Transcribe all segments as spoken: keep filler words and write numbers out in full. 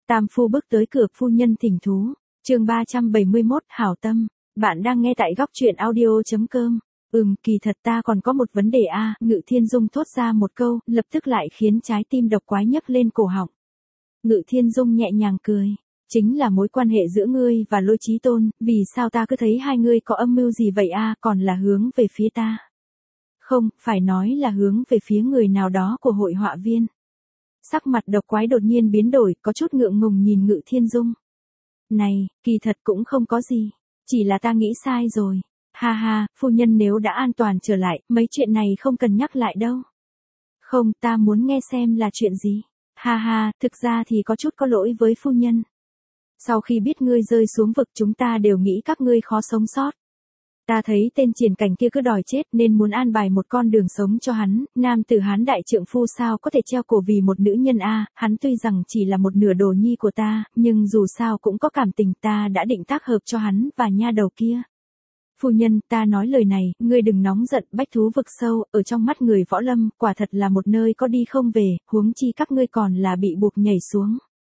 Tam phu bước tới cửa, phu nhân thỉnh thú. Chương ba trăm bảy mươi mốt, hảo tâm. Bạn đang nghe tại góc truyện audio chấm com. Ừm, kỳ thật ta còn có một vấn đề a, à, Ngự Thiên Dung thốt ra một câu, lập tức lại khiến trái tim Độc Quái nhấc lên cổ họng. Ngự Thiên Dung nhẹ nhàng cười. Chính là mối quan hệ giữa ngươi và Lôi Chí Tôn, vì sao ta cứ thấy hai ngươi có âm mưu gì vậy a, à, còn là hướng về phía ta. Không, phải nói là hướng về phía người nào đó của hội họa viên. Sắc mặt Độc Quái đột nhiên biến đổi, có chút ngượng ngùng nhìn Ngự Thiên Dung. Này, kỳ thật cũng không có gì, chỉ là ta nghĩ sai rồi. Ha ha, phu nhân nếu đã an toàn trở lại, mấy chuyện này không cần nhắc lại đâu. Không, ta muốn nghe xem là chuyện gì. Ha ha, thực ra thì có chút có lỗi với phu nhân. Sau khi biết ngươi rơi xuống vực, chúng ta đều nghĩ các ngươi khó sống sót. Ta thấy tên Triển Cảnh kia cứ đòi chết nên muốn an bài một con đường sống cho hắn, nam tử Hán đại trượng phu sao có thể treo cổ vì một nữ nhân a, hắn tuy rằng chỉ là một nửa đồ nhi của ta, nhưng dù sao cũng có cảm tình, ta đã định tác hợp cho hắn và nha đầu kia. Phu nhân, ta nói lời này, ngươi đừng nóng giận, bách thú vực sâu, ở trong mắt người võ lâm, quả thật là một nơi có đi không về, huống chi các ngươi còn là bị buộc nhảy xuống.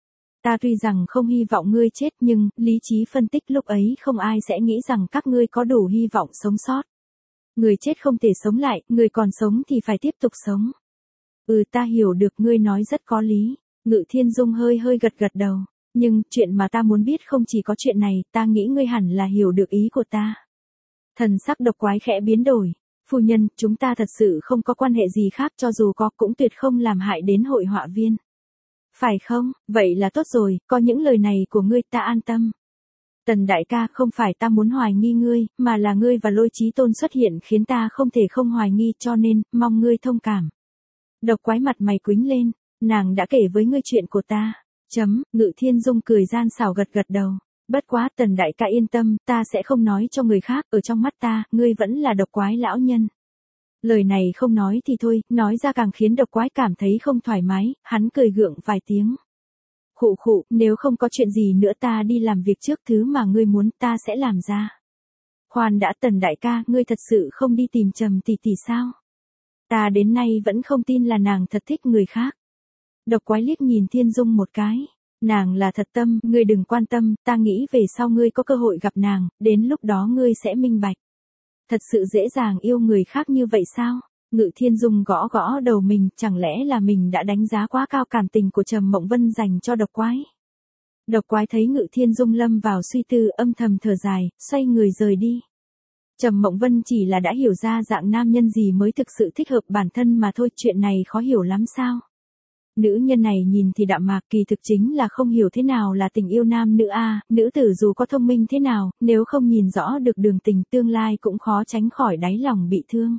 Ta tuy rằng không hy vọng ngươi chết nhưng, lý trí phân tích lúc ấy không ai sẽ nghĩ rằng các ngươi có đủ hy vọng sống sót. Người chết không thể sống lại, người còn sống thì phải tiếp tục sống. Ừ, ta hiểu được, ngươi nói rất có lý. Ngự Thiên Dung hơi hơi gật gật đầu. Nhưng, chuyện mà ta muốn biết không chỉ có chuyện này, ta nghĩ ngươi hẳn là hiểu được ý của ta. Thần sắc Độc Quái khẽ biến đổi. Phu nhân, chúng ta thật sự không có quan hệ gì khác, cho dù có cũng tuyệt không làm hại đến hội họa viên. Phải không, vậy là tốt rồi, có những lời này của ngươi ta an tâm. Tần đại ca, không phải ta muốn hoài nghi ngươi, mà là ngươi và Lôi Chí Tôn xuất hiện khiến ta không thể không hoài nghi, cho nên, mong ngươi thông cảm. Độc Quái mặt mày quýnh lên, nàng đã kể với ngươi chuyện của ta. Chấm, Ngự Thiên Dung cười gian xảo gật gật đầu. Bất quá, Tần đại ca yên tâm, ta sẽ không nói cho người khác, ở trong mắt ta, ngươi vẫn là Độc Quái lão nhân. Lời này không nói thì thôi, nói ra càng khiến Độc Quái cảm thấy không thoải mái, hắn cười gượng vài tiếng. Khụ khụ, nếu không có chuyện gì nữa ta đi làm việc trước, thứ mà ngươi muốn ta sẽ làm ra. Khoan đã, Tần đại ca, ngươi thật sự không đi tìm Trầm tỷ tỷ sao? Ta đến nay vẫn không tin là nàng thật thích người khác. Độc Quái liếc nhìn Thiên Dung một cái. Nàng là thật tâm, ngươi đừng quan tâm, ta nghĩ về sau ngươi có cơ hội gặp nàng, đến lúc đó ngươi sẽ minh bạch. Thật sự dễ dàng yêu người khác như vậy sao? Ngự Thiên Dung gõ gõ đầu mình, chẳng lẽ là mình đã đánh giá quá cao cảm tình của Trầm Mộng Vân dành cho Độc Quái? Độc Quái thấy Ngự Thiên Dung lâm vào suy tư, âm thầm thở dài, xoay người rời đi. Trầm Mộng Vân chỉ là đã hiểu ra dạng nam nhân gì mới thực sự thích hợp bản thân mà thôi, chuyện này khó hiểu lắm sao? Nữ nhân này nhìn thì đạm mạc, kỳ thực chính là không hiểu thế nào là tình yêu nam nữ a, à, nữ tử dù có thông minh thế nào, nếu không nhìn rõ được đường tình tương lai cũng khó tránh khỏi đáy lòng bị thương.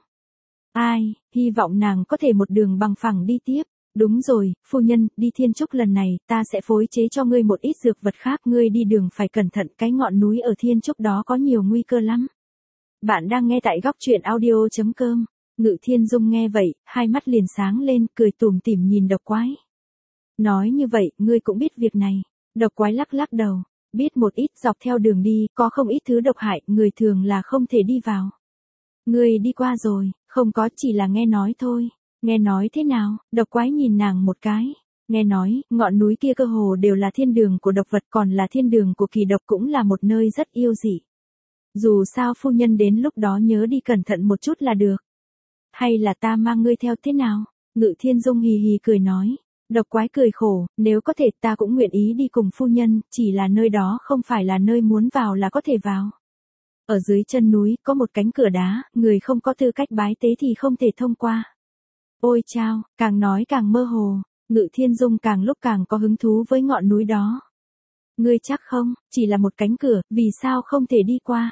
Ai, hy vọng nàng có thể một đường bằng phẳng đi tiếp. Đúng rồi, phu nhân, đi Thiên Trúc lần này, ta sẽ phối chế cho ngươi một ít dược vật khác, ngươi đi đường phải cẩn thận, cái ngọn núi ở Thiên Trúc đó có nhiều nguy cơ lắm. Bạn đang nghe tại góc truyện audio chấm com. Ngự Thiên Dung nghe vậy, hai mắt liền sáng lên, cười tủm tỉm nhìn Độc Quái. Nói như vậy, ngươi cũng biết việc này. Độc Quái lắc lắc đầu, biết một ít, dọc theo đường đi, có không ít thứ độc hại, người thường là không thể đi vào. Ngươi đi qua rồi, không có, chỉ là nghe nói thôi. Nghe nói thế nào? Độc Quái nhìn nàng một cái. Nghe nói, ngọn núi kia cơ hồ đều là thiên đường của độc vật, còn là thiên đường của kỳ độc, cũng là một nơi rất yêu dị. Dù sao phu nhân đến lúc đó nhớ đi cẩn thận một chút là được. Hay là ta mang ngươi theo thế nào? Ngự Thiên Dung hì hì cười nói. Độc Quái cười khổ, nếu có thể ta cũng nguyện ý đi cùng phu nhân, chỉ là nơi đó không phải là nơi muốn vào là có thể vào. Ở dưới chân núi, có một cánh cửa đá, người không có tư cách bái tế thì không thể thông qua. Ôi chao, càng nói càng mơ hồ, Ngự Thiên Dung càng lúc càng có hứng thú với ngọn núi đó. Ngươi chắc không, chỉ là một cánh cửa, vì sao không thể đi qua?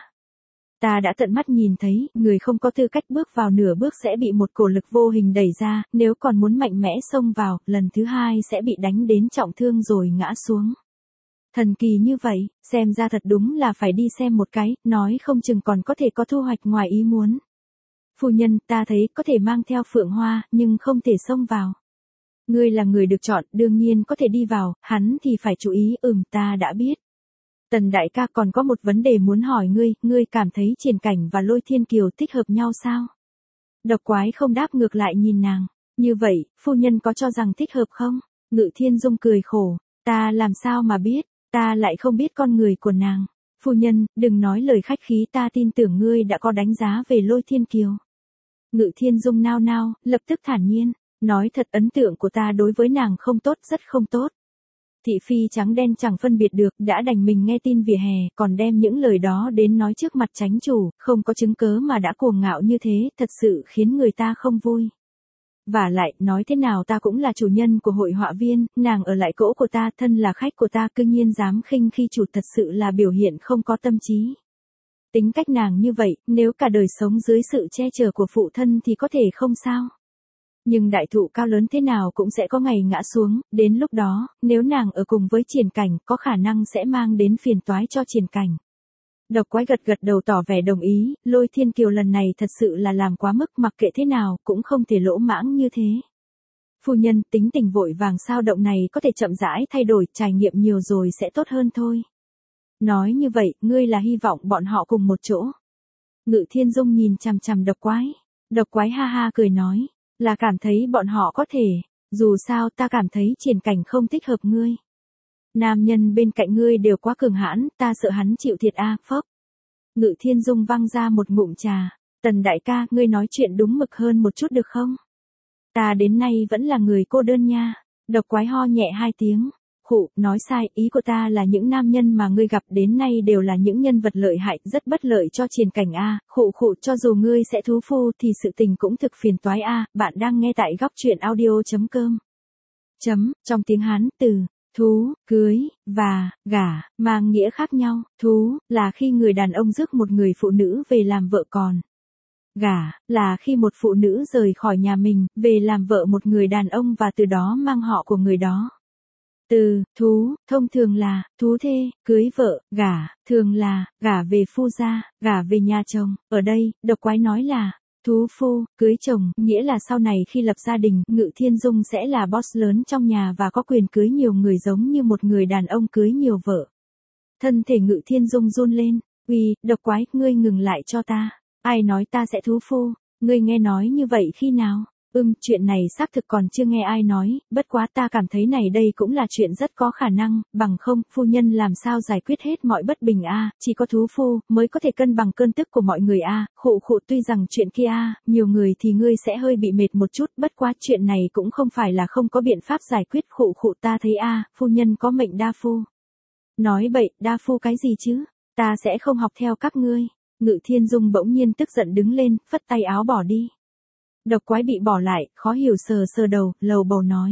Ta đã tận mắt nhìn thấy, người không có tư cách bước vào nửa bước sẽ bị một cổ lực vô hình đẩy ra, nếu còn muốn mạnh mẽ xông vào, lần thứ hai sẽ bị đánh đến trọng thương rồi ngã xuống. Thần kỳ như vậy, xem ra thật đúng là phải đi xem một cái, nói không chừng còn có thể có thu hoạch ngoài ý muốn. Phu nhân, ta thấy có thể mang theo Phượng Hoa, nhưng không thể xông vào. Ngươi là người được chọn, đương nhiên có thể đi vào, hắn thì phải chú ý, ừm ta đã biết. Tần đại ca, còn có một vấn đề muốn hỏi ngươi, ngươi cảm thấy Triển Cảnh và Lôi Thiên Kiều thích hợp nhau sao? Độc Quái không đáp, ngược lại nhìn nàng. Như vậy, phu nhân có cho rằng thích hợp không? Ngự Thiên Dung cười khổ. Ta làm sao mà biết, ta lại không biết con người của nàng. Phu nhân, đừng nói lời khách khí, ta tin tưởng ngươi đã có đánh giá về Lôi Thiên Kiều. Ngự Thiên Dung nao nao, lập tức thản nhiên, nói thật, ấn tượng của ta đối với nàng không tốt, rất không tốt. Thị phi trắng đen chẳng phân biệt được, đã đành mình nghe tin vỉa hè, còn đem những lời đó đến nói trước mặt chánh chủ, không có chứng cớ mà đã cuồng ngạo như thế, thật sự khiến người ta không vui. Và lại, nói thế nào ta cũng là chủ nhân của hội họa viên, nàng ở lại cỗ của ta, thân là khách của ta, cư nhiên dám khinh khi chủ, thật sự là biểu hiện không có tâm trí. Tính cách nàng như vậy, nếu cả đời sống dưới sự che chở của phụ thân thì có thể không sao. Nhưng đại thụ cao lớn thế nào cũng sẽ có ngày ngã xuống, đến lúc đó, nếu nàng ở cùng với Triển Cảnh, có khả năng sẽ mang đến phiền toái cho Triển Cảnh. Độc Quái gật gật đầu tỏ vẻ đồng ý, Lôi Thiên Kiều lần này thật sự là làm quá mức, mặc kệ thế nào, cũng không thể lỗ mãng như thế. Phu nhân, tính tình vội vàng sao động này có thể chậm rãi thay đổi, trải nghiệm nhiều rồi sẽ tốt hơn thôi. Nói như vậy, ngươi là hy vọng bọn họ cùng một chỗ. Ngự Thiên Dung nhìn chằm chằm Độc Quái. Độc Quái ha ha cười nói, là cảm thấy bọn họ có thể, dù sao ta cảm thấy Triển Cảnh không thích hợp ngươi. Nam nhân bên cạnh ngươi đều quá cường hãn, ta sợ hắn chịu thiệt a, à, phốc. Ngự Thiên Dung văng ra một ngụm trà, Tần đại ca, ngươi nói chuyện đúng mực hơn một chút được không? Ta đến nay vẫn là người cô đơn nha. Độc Quái ho nhẹ hai tiếng. Khụ, nói sai, ý của ta là những nam nhân mà ngươi gặp đến nay đều là những nhân vật lợi hại, rất bất lợi cho Triển Cảnh a. Khụ khụ, cho dù ngươi sẽ thú phu thì sự tình cũng thực phiền toái a. Bạn đang nghe tại góc truyện audio chấm com. Chấm, trong tiếng Hán, từ thú, cưới, và gả, mang nghĩa khác nhau. Thú, là khi người đàn ông rước một người phụ nữ về làm vợ, còn gả, là khi một phụ nữ rời khỏi nhà mình, về làm vợ một người đàn ông và từ đó mang họ của người đó. Từ thú, thông thường là thú thê, cưới vợ, gả, thường là gả về phu gia, gả về nhà chồng. Ở đây, Độc Quái nói là thú phu, cưới chồng, nghĩa là sau này khi lập gia đình, Ngự Thiên Dung sẽ là boss lớn trong nhà và có quyền cưới nhiều người giống như một người đàn ông cưới nhiều vợ. Thân thể Ngự Thiên Dung run lên, uy, Độc Quái, ngươi ngừng lại cho ta. Ai nói ta sẽ thú phu, ngươi nghe nói như vậy khi nào? Ừm, chuyện này xác thực còn chưa nghe ai nói, bất quá ta cảm thấy này đây cũng là chuyện rất có khả năng, bằng không, phu nhân làm sao giải quyết hết mọi bất bình a, chỉ có thú phu mới có thể cân bằng cơn tức của mọi người a. Khụ khụ, tuy rằng chuyện kia a, nhiều người thì ngươi sẽ hơi bị mệt một chút, bất quá chuyện này cũng không phải là không có biện pháp giải quyết. Khụ khụ, ta thấy a, phu nhân có mệnh đa phu. Nói bậy, đa phu cái gì chứ? Ta sẽ không học theo các ngươi. Ngự Thiên Dung bỗng nhiên tức giận đứng lên, phất tay áo bỏ đi. Độc Quái bị bỏ lại, khó hiểu sờ sờ đầu, lầu bầu nói.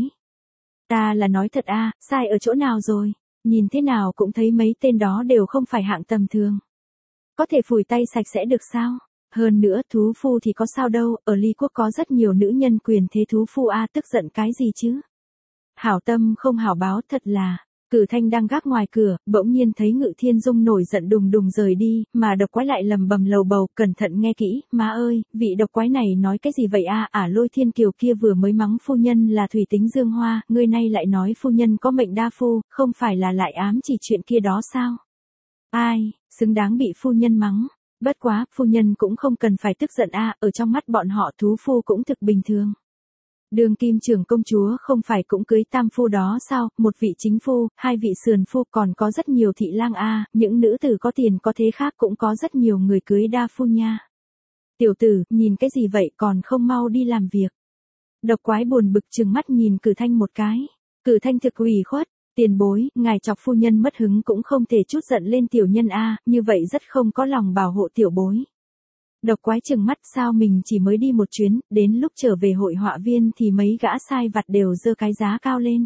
Ta là nói thật a, sai ở chỗ nào rồi? Nhìn thế nào cũng thấy mấy tên đó đều không phải hạng tầm thường. Có thể phủi tay sạch sẽ được sao? Hơn nữa, thú phu thì có sao đâu, ở Ly Quốc có rất nhiều nữ nhân quyền thế thú phu a, tức giận cái gì chứ? Hảo tâm không hảo báo, thật là. Cử Thanh đang gác ngoài cửa, bỗng nhiên thấy Ngự Thiên Dung nổi giận đùng đùng rời đi, mà Độc Quái lại lầm bầm lầu bầu, cẩn thận nghe kỹ, má ơi, vị Độc Quái này nói cái gì vậy a? À, Lôi Thiên Kiều kia vừa mới mắng phu nhân là thủy tính dương hoa, ngươi nay lại nói phu nhân có mệnh đa phu, không phải là lại ám chỉ chuyện kia đó sao? Ai, xứng đáng bị phu nhân mắng. Bất quá, phu nhân cũng không cần phải tức giận a, ở trong mắt bọn họ thú phu cũng thực bình thường. Đường kim trưởng công chúa không phải cũng cưới tam phu đó sao, một vị chính phu, hai vị sườn phu, còn có rất nhiều thị lang a, những nữ tử có tiền có thế khác cũng có rất nhiều người cưới đa phu nha. Tiểu tử, nhìn cái gì vậy, còn không mau đi làm việc. Độc Quái buồn bực trừng mắt nhìn Cử Thanh một cái. Cử Thanh thực ủy khuất, tiền bối, ngài chọc phu nhân mất hứng cũng không thể chút giận lên tiểu nhân a, như vậy rất không có lòng bảo hộ tiểu bối. Độc Quái trừng mắt, sao mình chỉ mới đi một chuyến, đến lúc trở về hội họa viên thì mấy gã sai vặt đều giơ cái giá cao lên.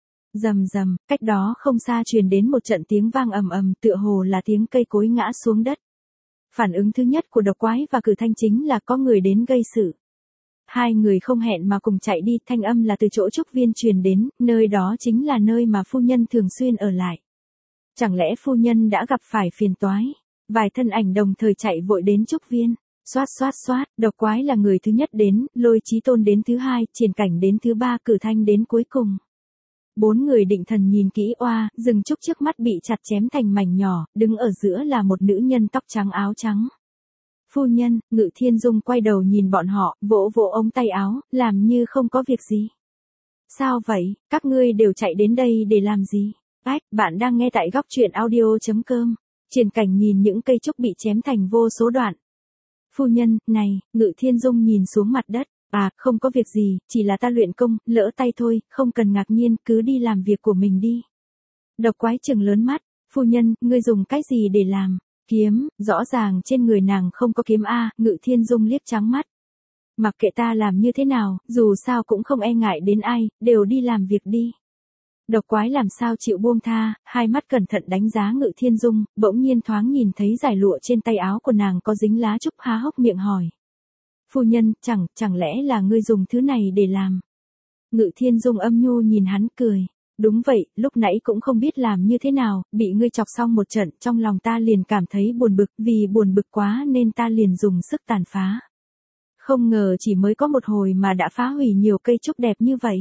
Rầm rầm, cách đó không xa truyền đến một trận tiếng vang ầm ầm, tựa hồ là tiếng cây cối ngã xuống đất. Phản ứng thứ nhất của Độc Quái và Cử Thanh chính là có người đến gây sự. Hai người không hẹn mà cùng chạy đi, thanh âm là từ chỗ trúc viên truyền đến, nơi đó chính là nơi mà phu nhân thường xuyên ở lại. Chẳng lẽ phu nhân đã gặp phải phiền toái? Vài thân ảnh đồng thời chạy vội đến trúc viên. Xoát xoát xoát, Độc Quái là người thứ nhất đến, Lôi Chí Tôn đến thứ hai, Triển Cảnh đến thứ ba, Cử Thanh đến cuối cùng. Bốn người định thần nhìn kỹ, oa, rừng trúc trước mắt bị chặt chém thành mảnh nhỏ, đứng ở giữa là một nữ nhân tóc trắng áo trắng. Phu nhân, Ngự Thiên Dung quay đầu nhìn bọn họ, vỗ vỗ ống tay áo, làm như không có việc gì. Sao vậy, các ngươi đều chạy đến đây để làm gì? Ách, bạn đang nghe tại góc truyện audio.com. Triển Cảnh nhìn những cây trúc bị chém thành vô số đoạn. Phu nhân, này, Ngự Thiên Dung nhìn xuống mặt đất. À, không có việc gì, chỉ là ta luyện công, lỡ tay thôi, không cần ngạc nhiên, cứ đi làm việc của mình đi. Độc Quái trừng lớn mắt. Phu nhân, ngươi dùng cái gì để làm? Kiếm, rõ ràng trên người nàng không có kiếm a. Ngự Thiên Dung liếc trắng mắt. Mặc kệ ta làm như thế nào, dù sao cũng không e ngại đến ai, đều đi làm việc đi. Độc Quái làm sao chịu buông tha, hai mắt cẩn thận đánh giá Ngự Thiên Dung, bỗng nhiên thoáng nhìn thấy giải lụa trên tay áo của nàng có dính lá trúc, há hốc miệng hỏi. Phu nhân, chẳng, chẳng lẽ là ngươi dùng thứ này để làm? Ngự Thiên Dung âm nhu nhìn hắn cười. Đúng vậy, lúc nãy cũng không biết làm như thế nào, bị ngươi chọc xong một trận, trong lòng ta liền cảm thấy buồn bực, vì buồn bực quá nên ta liền dùng sức tàn phá. Không ngờ chỉ mới có một hồi mà đã phá hủy nhiều cây trúc đẹp như vậy.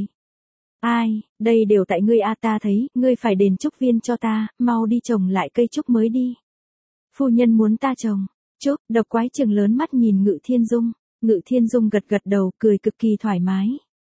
Ai, đây đều tại ngươi a, ta thấy, ngươi phải đền trúc viên cho ta, mau đi trồng lại cây trúc mới đi. Phu nhân muốn ta trồng trúc. Độc Quái trừng lớn mắt nhìn Ngự Thiên Dung. Ngự Thiên Dung gật gật đầu, cười cực kỳ thoải mái.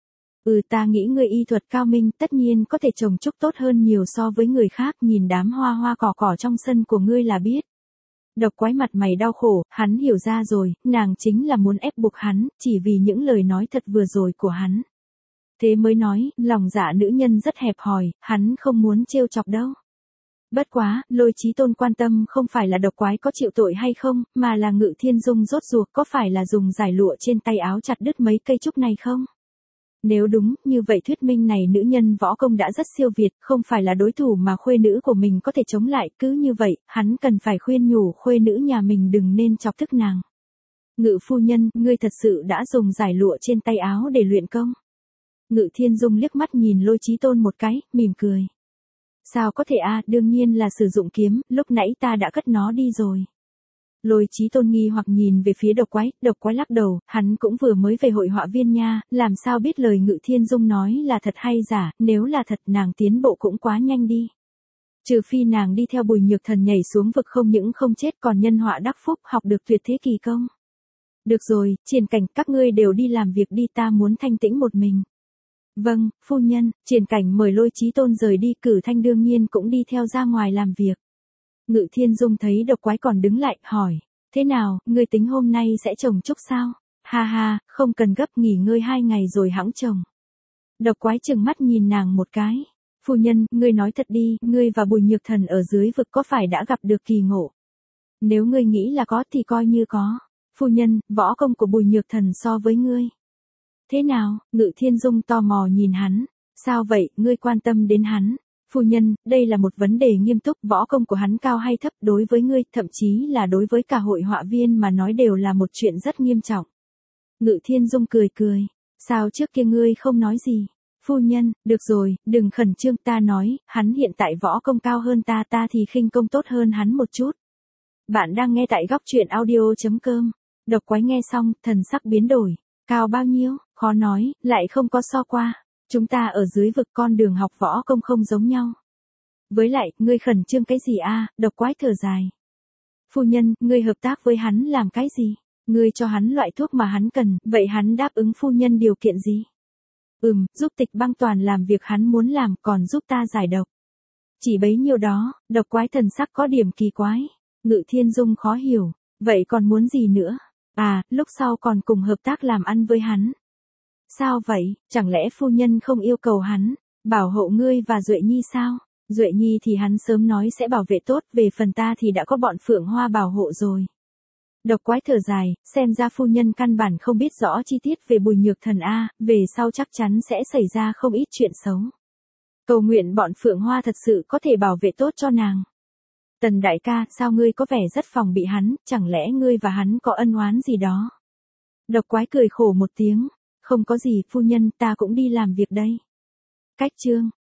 Ừ, ta nghĩ ngươi y thuật cao minh, tất nhiên có thể trồng trúc tốt hơn nhiều so với người khác, nhìn đám hoa hoa cỏ cỏ trong sân của ngươi là biết. Độc Quái mặt mày đau khổ, hắn hiểu ra rồi, nàng chính là muốn ép buộc hắn, chỉ vì những lời nói thật vừa rồi của hắn. Thế mới nói, lòng dạ nữ nhân rất hẹp hòi, hắn không muốn trêu chọc đâu. Bất quá, Lôi Chí Tôn quan tâm không phải là Độc Quái có chịu tội hay không, mà là Ngự Thiên Dung rốt ruột có phải là dùng giải lụa trên tay áo chặt đứt mấy cây trúc này không? Nếu đúng, như vậy thuyết minh này nữ nhân võ công đã rất siêu việt, không phải là đối thủ mà khuê nữ của mình có thể chống lại, cứ như vậy, hắn cần phải khuyên nhủ khuê nữ nhà mình đừng nên chọc tức nàng. Ngự phu nhân, ngươi thật sự đã dùng giải lụa trên tay áo để luyện công. Ngự Thiên Dung liếc mắt nhìn Lôi Chí Tôn một cái, mỉm cười. Sao có thể a, đương nhiên là sử dụng kiếm, lúc nãy ta đã cất nó đi rồi. Lôi Chí Tôn nghi hoặc nhìn về phía Độc Quái, Độc Quái lắc đầu, hắn cũng vừa mới về hội họa viên nha, làm sao biết lời Ngự Thiên Dung nói là thật hay giả, nếu là thật nàng tiến bộ cũng quá nhanh đi. Trừ phi nàng đi theo Bùi Nhược Thần nhảy xuống vực không những không chết còn nhân họa đắc phúc, học được tuyệt thế kỳ công. Được rồi, Triển Cảnh, các ngươi đều đi làm việc đi, ta muốn thanh tĩnh một mình. Vâng, phu nhân. Triển Cảnh mời Lôi Chí Tôn rời đi, Cử Thanh đương nhiên cũng đi theo ra ngoài làm việc. Ngự Thiên Dung thấy Độc Quái còn đứng lại, hỏi, thế nào, ngươi tính hôm nay sẽ trồng trúc sao? Ha ha, không cần gấp, nghỉ ngơi hai ngày rồi hẵng trồng. Độc Quái trừng mắt nhìn nàng một cái. Phu nhân, ngươi nói thật đi, ngươi và Bùi Nhược Thần ở dưới vực có phải đã gặp được kỳ ngộ? Nếu ngươi nghĩ là có thì coi như có. Phu nhân, võ công của Bùi Nhược Thần so với ngươi. Thế nào? Ngự Thiên Dung tò mò nhìn hắn. Sao vậy, ngươi quan tâm đến hắn? Phu nhân, đây là một vấn đề nghiêm túc, võ công của hắn cao hay thấp đối với ngươi, thậm chí là đối với cả hội họa viên mà nói đều là một chuyện rất nghiêm trọng. Ngự Thiên Dung cười cười. Sao trước kia ngươi không nói gì? Phu nhân, được rồi, đừng khẩn trương, ta nói, hắn hiện tại võ công cao hơn ta, ta thì khinh công tốt hơn hắn một chút. Bạn đang nghe tại góc truyện audio.com. Độc Quái nghe xong, thần sắc biến đổi. Cao bao nhiêu, khó nói, lại không có so qua. Chúng ta ở dưới vực con đường học võ công không giống nhau. Với lại, ngươi khẩn trương cái gì a? Độc Quái thở dài. Phu nhân, ngươi hợp tác với hắn làm cái gì? Ngươi cho hắn loại thuốc mà hắn cần, vậy hắn đáp ứng phu nhân điều kiện gì? Ừm, giúp Tịch Băng Toàn làm việc hắn muốn làm, còn giúp ta giải độc. Chỉ bấy nhiêu đó. Độc Quái thần sắc có điểm kỳ quái. Ngự Thiên Dung khó hiểu. Vậy còn muốn gì nữa? À, lúc sau còn cùng hợp tác làm ăn với hắn. Sao vậy, chẳng lẽ phu nhân không yêu cầu hắn bảo hộ ngươi và Duệ Nhi sao? Duệ Nhi thì hắn sớm nói sẽ bảo vệ tốt, về phần ta thì đã có bọn Phượng Hoa bảo hộ rồi. Độc Quái thở dài, xem ra phu nhân căn bản không biết rõ chi tiết về Bùi Nhược Thần a, về sau chắc chắn sẽ xảy ra không ít chuyện xấu. Cầu nguyện bọn Phượng Hoa thật sự có thể bảo vệ tốt cho nàng. Tần đại ca, sao ngươi có vẻ rất phòng bị hắn, chẳng lẽ ngươi và hắn có ân oán gì đó? Độc Quái cười khổ một tiếng. Không có gì, phu nhân, ta cũng đi làm việc đây. Cách chương